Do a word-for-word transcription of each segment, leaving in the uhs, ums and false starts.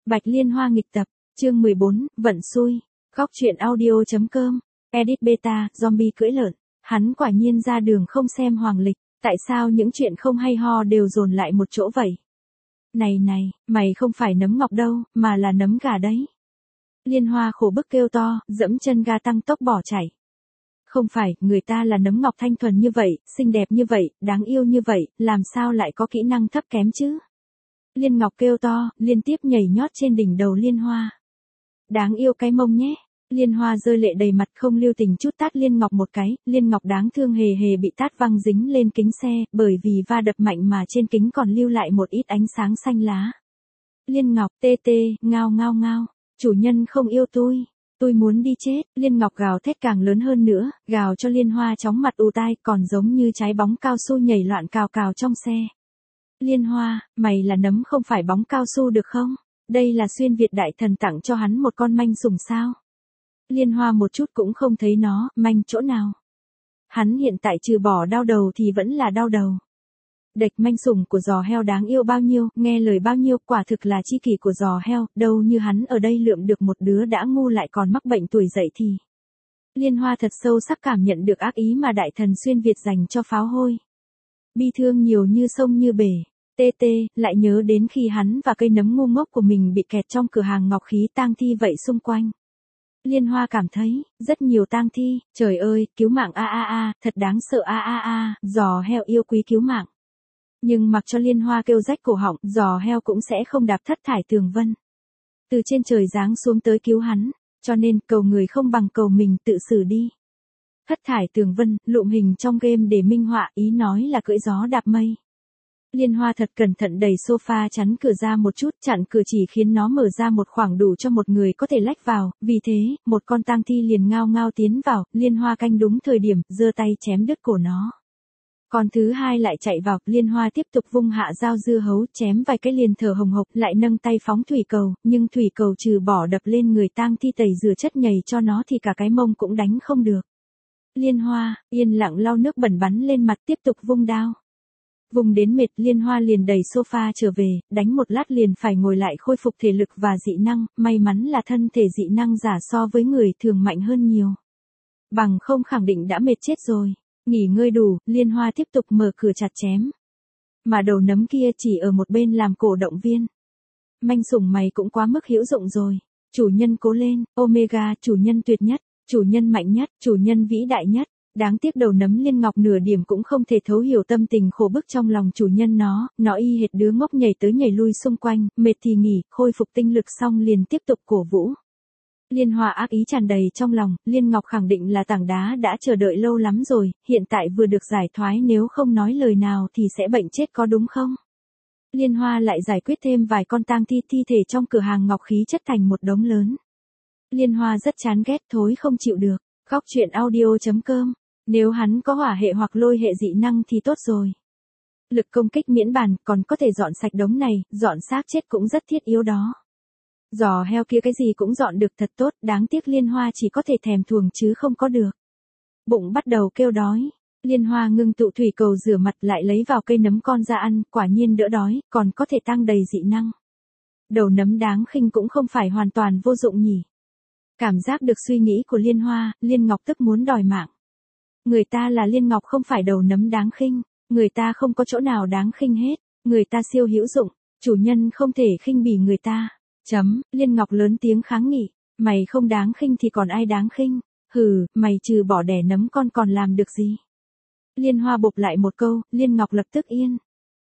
Bạch Liên Hoa nghịch tập, chương mười bốn, vận xui. Góc truyện audio.com, edit beta, zombie cưỡi lợn. Hắn quả nhiên ra đường không xem hoàng lịch, tại sao những chuyện không hay ho đều dồn lại một chỗ vậy? Này này, mày không phải nấm ngọc đâu, mà là nấm gà đấy. Liên Hoa khổ bức kêu to, dẫm chân ga tăng tốc bỏ chạy. Không phải, người ta là nấm ngọc thanh thuần như vậy, xinh đẹp như vậy, đáng yêu như vậy, làm sao lại có kỹ năng thấp kém chứ? Liên Ngọc kêu to, liên tiếp nhảy nhót trên đỉnh đầu Liên Hoa. Đáng yêu cái mông nhé. Liên Hoa rơi lệ đầy mặt không lưu tình chút tát Liên Ngọc một cái, Liên Ngọc đáng thương hề hề bị tát văng dính lên kính xe, bởi vì va đập mạnh mà trên kính còn lưu lại một ít ánh sáng xanh lá. Liên Ngọc tê tê, ngao ngao ngao, chủ nhân không yêu tôi, tôi muốn đi chết. Liên Ngọc gào thét càng lớn hơn nữa, gào cho Liên Hoa chóng mặt ù tai, còn giống như trái bóng cao su nhảy loạn cào cào trong xe. Liên Hoa, mày là nấm không phải bóng cao su được không? Đây là xuyên Việt đại thần tặng cho hắn một con manh sủng sao? Liên Hoa một chút cũng không thấy nó, manh chỗ nào. Hắn hiện tại trừ bỏ đau đầu thì vẫn là đau đầu. Đệch manh sủng của giò heo đáng yêu bao nhiêu, nghe lời bao nhiêu, quả thực là chi kỷ của giò heo, đâu như hắn ở đây lượm được một đứa đã ngu lại còn mắc bệnh tuổi dậy thì. Liên Hoa thật sâu sắc cảm nhận được ác ý mà đại thần xuyên Việt dành cho pháo hôi. Bi thương nhiều như sông như bể. Tê tê, lại nhớ đến khi hắn và cây nấm ngu ngốc của mình bị kẹt trong cửa hàng ngọc khí tang thi vậy xung quanh. Liên Hoa cảm thấy, rất nhiều tang thi, trời ơi, cứu mạng a a a, thật đáng sợ a a a, giò heo yêu quý cứu mạng. Nhưng mặc cho Liên Hoa kêu rách cổ họng, giò heo cũng sẽ không đạp thất thải tường vân. Từ trên trời giáng xuống tới cứu hắn, cho nên cầu người không bằng cầu mình tự xử đi. Thất thải tường vân, lụm hình trong game để minh họa, ý nói là cưỡi gió đạp mây. Liên Hoa thật cẩn thận đẩy sofa chắn cửa ra một chút, chặn cửa chỉ khiến nó mở ra một khoảng đủ cho một người có thể lách vào, vì thế, một con tang thi liền ngao ngao tiến vào, Liên Hoa canh đúng thời điểm, giơ tay chém đứt cổ nó. Con thứ hai lại chạy vào, Liên Hoa tiếp tục vung hạ dao dưa hấu, chém vài cái liền thở hồng hộc, lại nâng tay phóng thủy cầu, nhưng thủy cầu trừ bỏ đập lên người tang thi tẩy rửa chất nhầy cho nó thì cả cái mông cũng đánh không được. Liên Hoa, yên lặng lau nước bẩn bắn lên mặt tiếp tục vung đao. Vùng đến mệt, Liên Hoa liền đẩy sofa trở về, đánh một lát liền phải ngồi lại khôi phục thể lực và dị năng, may mắn là thân thể dị năng giả so với người thường mạnh hơn nhiều. Bằng không khẳng định đã mệt chết rồi. Nghỉ ngơi đủ, Liên Hoa tiếp tục mở cửa chặt chém. Mà đầu nấm kia chỉ ở một bên làm cổ động viên. Manh sủng mày cũng quá mức hữu dụng rồi. Chủ nhân cố lên, Omega, chủ nhân tuyệt nhất, chủ nhân mạnh nhất, chủ nhân vĩ đại nhất. Đáng tiếc đầu nấm Liên Ngọc nửa điểm cũng không thể thấu hiểu tâm tình khổ bức trong lòng chủ nhân nó, nó y hệt đứa ngốc nhảy tới nhảy lui xung quanh, mệt thì nghỉ, khôi phục tinh lực xong liền tiếp tục cổ vũ. Liên Hoa ác ý tràn đầy trong lòng, Liên Ngọc khẳng định là tảng đá đã chờ đợi lâu lắm rồi, hiện tại vừa được giải thoái nếu không nói lời nào thì sẽ bệnh chết có đúng không? Liên Hoa lại giải quyết thêm vài con tang thi thi thể trong cửa hàng ngọc khí chất thành một đống lớn. Liên Hoa rất chán ghét thối không chịu được, góc truyện audio.com. Nếu hắn có hỏa hệ hoặc lôi hệ dị năng thì tốt rồi. Lực công kích miễn bàn, còn có thể dọn sạch đống này, dọn xác chết cũng rất thiết yếu đó. Giò heo kia cái gì cũng dọn được thật tốt, đáng tiếc Liên Hoa chỉ có thể thèm thuồng chứ không có được. Bụng bắt đầu kêu đói. Liên Hoa ngưng tụ thủy cầu rửa mặt lại lấy vào cây nấm con ra ăn, quả nhiên đỡ đói, còn có thể tăng đầy dị năng. Đầu nấm đáng khinh cũng không phải hoàn toàn vô dụng nhỉ. Cảm giác được suy nghĩ của Liên Hoa, Liên Ngọc tức muốn đòi mạng. Người ta là Liên Ngọc không phải đầu nấm đáng khinh, người ta không có chỗ nào đáng khinh hết, người ta siêu hữu dụng, chủ nhân không thể khinh bỉ người ta. Chấm, Liên Ngọc lớn tiếng kháng nghị, mày không đáng khinh thì còn ai đáng khinh, hừ, mày trừ bỏ đẻ nấm con còn làm được gì. Liên Hoa bộc lại một câu, Liên Ngọc lập tức yên.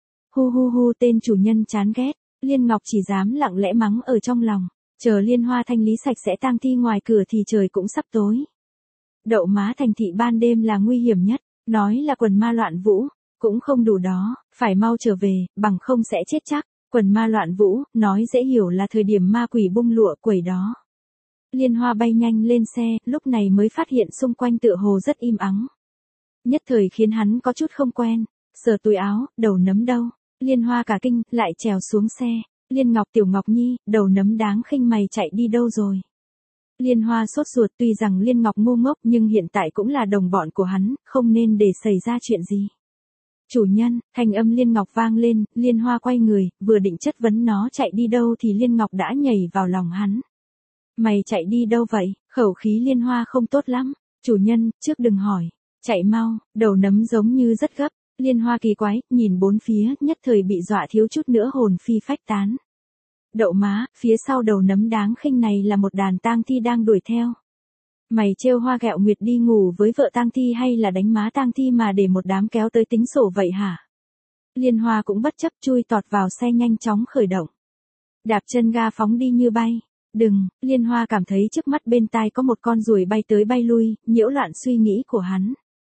Hu hu hu tên chủ nhân chán ghét, Liên Ngọc chỉ dám lặng lẽ mắng ở trong lòng, chờ Liên Hoa thanh lý sạch sẽ tang thi ngoài cửa thì trời cũng sắp tối. Đậu má thành thị ban đêm là nguy hiểm nhất, nói là quần ma loạn vũ, cũng không đủ đó, phải mau trở về, bằng không sẽ chết chắc. Quần ma loạn vũ, nói dễ hiểu là thời điểm ma quỷ bung lụa quẩy đó. Liên Hoa bay nhanh lên xe, lúc này mới phát hiện xung quanh tựa hồ rất im ắng. Nhất thời khiến hắn có chút không quen, sờ túi áo, đầu nấm đâu. Liên Hoa cả kinh, lại trèo xuống xe. Liên Ngọc Tiểu Ngọc Nhi, đầu nấm đáng khinh mày chạy đi đâu rồi. Liên Hoa sốt ruột, tuy rằng Liên Ngọc ngu ngốc nhưng hiện tại cũng là đồng bọn của hắn, không nên để xảy ra chuyện gì. Chủ nhân, thanh âm Liên Ngọc vang lên, Liên Hoa quay người, vừa định chất vấn nó chạy đi đâu thì Liên Ngọc đã nhảy vào lòng hắn. Mày chạy đi đâu vậy? Khẩu khí Liên Hoa không tốt lắm. Chủ nhân, trước đừng hỏi. Chạy mau, đầu nấm giống như rất gấp. Liên Hoa kỳ quái, nhìn bốn phía, nhất thời bị dọa thiếu chút nữa hồn phi phách tán. Đậu má, phía sau đầu nấm đáng khinh này là một đàn tang thi đang đuổi theo. Mày trêu Hoa Gẹo Nguyệt đi ngủ với vợ tang thi hay là đánh má tang thi mà để một đám kéo tới tính sổ vậy hả? Liên Hoa cũng bất chấp chui tọt vào xe nhanh chóng khởi động. Đạp chân ga phóng đi như bay. Đừng, Liên Hoa cảm thấy trước mắt bên tai có một con ruồi bay tới bay lui, nhiễu loạn suy nghĩ của hắn.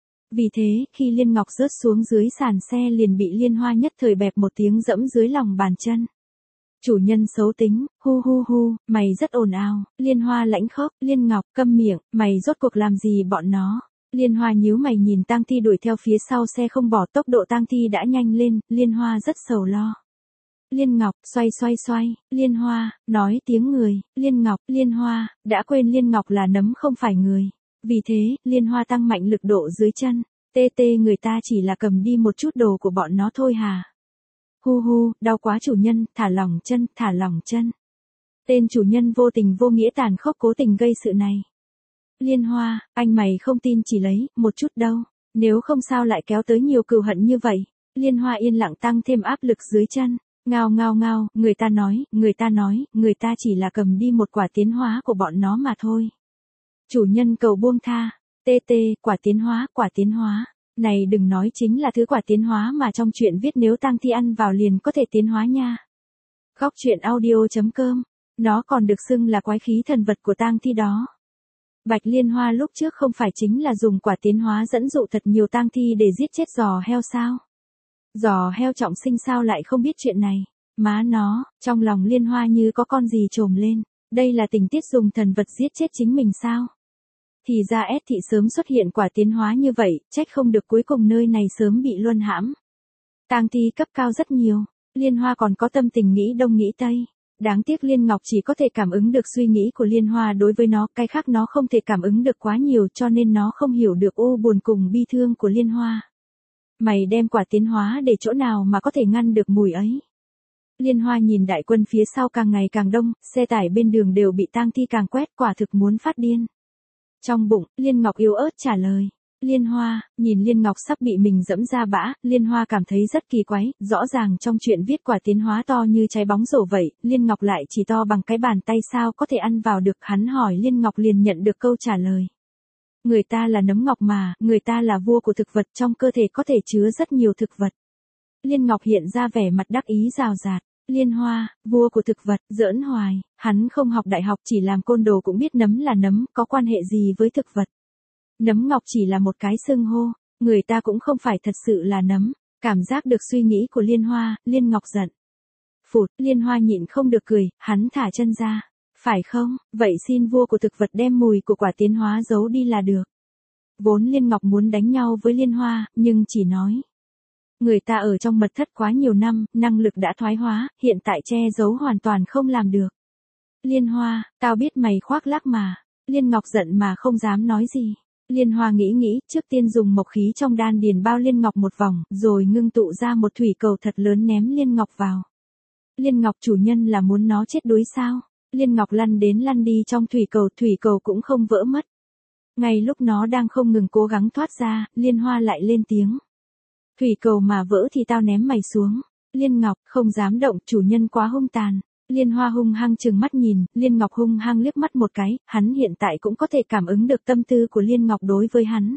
Vì thế, khi Liên Ngọc rớt xuống dưới sàn xe liền bị Liên Hoa nhất thời bẹp một tiếng dẫm dưới lòng bàn chân. Chủ nhân xấu tính, hu hu hu, mày rất ồn ào. Liên Hoa lãnh khốc, Liên Ngọc câm miệng, mày rốt cuộc làm gì bọn nó? Liên Hoa nhíu mày nhìn tang thi đuổi theo phía sau xe không bỏ, tốc độ tang thi đã nhanh lên, Liên Hoa rất sầu lo. Liên Ngọc, xoay xoay xoay, Liên Hoa, nói tiếng người, Liên Ngọc, Liên Hoa, đã quên Liên Ngọc là nấm không phải người. Vì thế, Liên Hoa tăng mạnh lực độ dưới chân, tê tê người ta chỉ là cầm đi một chút đồ của bọn nó thôi hà. Hu hu, đau quá chủ nhân, thả lỏng chân, thả lỏng chân. Tên chủ nhân vô tình vô nghĩa tàn khốc cố tình gây sự này. Liên Hoa, anh mày không tin chỉ lấy, một chút đâu, nếu không sao lại kéo tới nhiều cừu hận như vậy. Liên Hoa yên lặng tăng thêm áp lực dưới chân. Ngao ngao ngao, người ta nói, người ta nói, người ta chỉ là cầm đi một quả tiến hóa của bọn nó mà thôi. Chủ nhân cầu buông tha, tê tê, quả tiến hóa, quả tiến hóa. Này đừng nói chính là thứ quả tiến hóa mà trong truyện viết nếu tang thi ăn vào liền có thể tiến hóa nha. Góc truyện audio chấm com, nó còn được xưng là quái khí thần vật của tang thi đó. Bạch Liên Hoa lúc trước không phải chính là dùng quả tiến hóa dẫn dụ thật nhiều tang thi để giết chết giò heo sao? Giò heo trọng sinh sao lại không biết chuyện này? Má nó, trong lòng Liên Hoa như có con gì trồm lên. Đây là tình tiết dùng thần vật giết chết chính mình sao? Thì ra S thị sớm xuất hiện quả tiến hóa như vậy, trách không được cuối cùng nơi này sớm bị luân hãm. Tang thi cấp cao rất nhiều, Liên Hoa còn có tâm tình nghĩ đông nghĩ tây. Đáng tiếc Liên Ngọc chỉ có thể cảm ứng được suy nghĩ của Liên Hoa đối với nó, cái khác nó không thể cảm ứng được quá nhiều cho nên nó không hiểu được u buồn cùng bi thương của Liên Hoa. Mày đem quả tiến hóa để chỗ nào mà có thể ngăn được mùi ấy? Liên Hoa nhìn đại quân phía sau càng ngày càng đông, xe tải bên đường đều bị tang thi càng quét, quả thực muốn phát điên. Trong bụng, Liên Ngọc yếu ớt trả lời. Liên Hoa, nhìn Liên Ngọc sắp bị mình dẫm ra bã, Liên Hoa cảm thấy rất kỳ quái, rõ ràng trong chuyện viết quả tiến hóa to như trái bóng rổ vậy, Liên Ngọc lại chỉ to bằng cái bàn tay sao có thể ăn vào được, hắn hỏi Liên Ngọc liền nhận được câu trả lời. Người ta là nấm ngọc mà, người ta là vua của thực vật, trong cơ thể có thể chứa rất nhiều thực vật. Liên Ngọc hiện ra vẻ mặt đắc ý rào rạt. Liên Hoa, vua của thực vật, giỡn hoài, hắn không học đại học chỉ làm côn đồ cũng biết nấm là nấm, có quan hệ gì với thực vật. Nấm ngọc chỉ là một cái xưng hô, người ta cũng không phải thật sự là nấm. Cảm giác được suy nghĩ của Liên Hoa, Liên Ngọc giận. Phụt, Liên Hoa nhịn không được cười, hắn thả chân ra. Phải không, vậy xin vua của thực vật đem mùi của quả tiến hóa giấu đi là được. Vốn Liên Ngọc muốn đánh nhau với Liên Hoa, nhưng chỉ nói. Người ta ở trong mật thất quá nhiều năm, năng lực đã thoái hóa, hiện tại che giấu hoàn toàn không làm được. Liên Hoa, tao biết mày khoác lác mà. Liên Ngọc giận mà không dám nói gì. Liên Hoa nghĩ nghĩ, trước tiên dùng mộc khí trong đan điền bao Liên Ngọc một vòng, rồi ngưng tụ ra một thủy cầu thật lớn ném Liên Ngọc vào. Liên Ngọc chủ nhân là muốn nó chết đuối sao? Liên Ngọc lăn đến lăn đi trong thủy cầu, thủy cầu cũng không vỡ mất. Ngay lúc nó đang không ngừng cố gắng thoát ra, Liên Hoa lại lên tiếng. Thủy cầu mà vỡ thì tao ném mày xuống. Liên Ngọc, không dám động, chủ nhân quá hung tàn. Liên Hoa hung hăng trừng mắt nhìn, Liên Ngọc hung hăng liếc mắt một cái, hắn hiện tại cũng có thể cảm ứng được tâm tư của Liên Ngọc đối với hắn.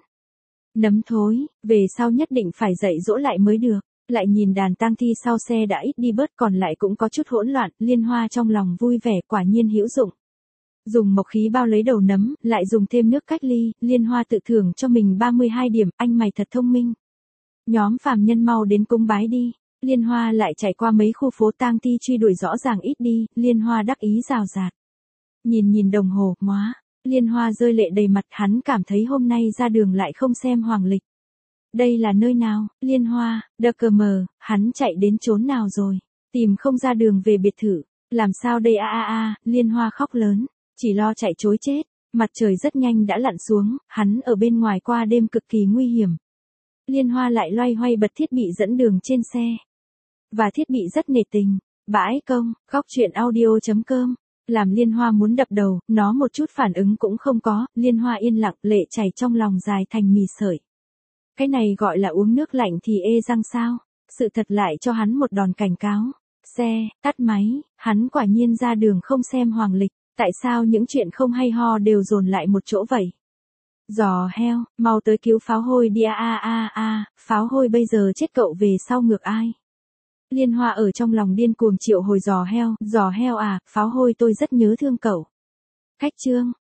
Nấm thối, về sau nhất định phải dạy dỗ lại mới được. Lại nhìn đàn tang thi sau xe đã ít đi bớt còn lại cũng có chút hỗn loạn, Liên Hoa trong lòng vui vẻ quả nhiên hữu dụng. Dùng mộc khí bao lấy đầu nấm, lại dùng thêm nước cách ly, Liên Hoa tự thưởng cho mình ba mươi hai điểm, anh mày thật thông minh. Nhóm phàm nhân mau đến cúng bái đi. Liên Hoa lại chạy qua mấy khu phố tang thi truy đuổi rõ ràng ít đi, Liên Hoa đắc ý rào rạt. Nhìn nhìn đồng hồ, móa, Liên Hoa rơi lệ đầy mặt, hắn cảm thấy hôm nay ra đường lại không xem hoàng lịch. Đây là nơi nào? Liên Hoa, đờ cờ mờ, hắn chạy đến chốn nào rồi? Tìm không ra đường về biệt thự. Làm sao đây a a a, Liên Hoa khóc lớn, chỉ lo chạy trối chết. Mặt trời rất nhanh đã lặn xuống, hắn ở bên ngoài qua đêm cực kỳ nguy hiểm. Liên Hoa lại loay hoay bật thiết bị dẫn đường trên xe. Và thiết bị rất nể tình. Bãi công, góc truyện audio.com. Làm Liên Hoa muốn đập đầu, nó một chút phản ứng cũng không có, Liên Hoa yên lặng, lệ chảy trong lòng dài thành mì sợi. Cái này gọi là uống nước lạnh thì ê răng sao? Sự thật lại cho hắn một đòn cảnh cáo. Xe, tắt máy, hắn quả nhiên ra đường không xem hoàng lịch, tại sao những chuyện không hay ho đều dồn lại một chỗ vậy? Giò heo, mau tới cứu pháo hôi đi a a a a, pháo hôi bây giờ chết cậu về sau ngược ai? Liên Hoa ở trong lòng điên cuồng triệu hồi giò heo, giò heo à, pháo hôi tôi rất nhớ thương cậu. Khách chương,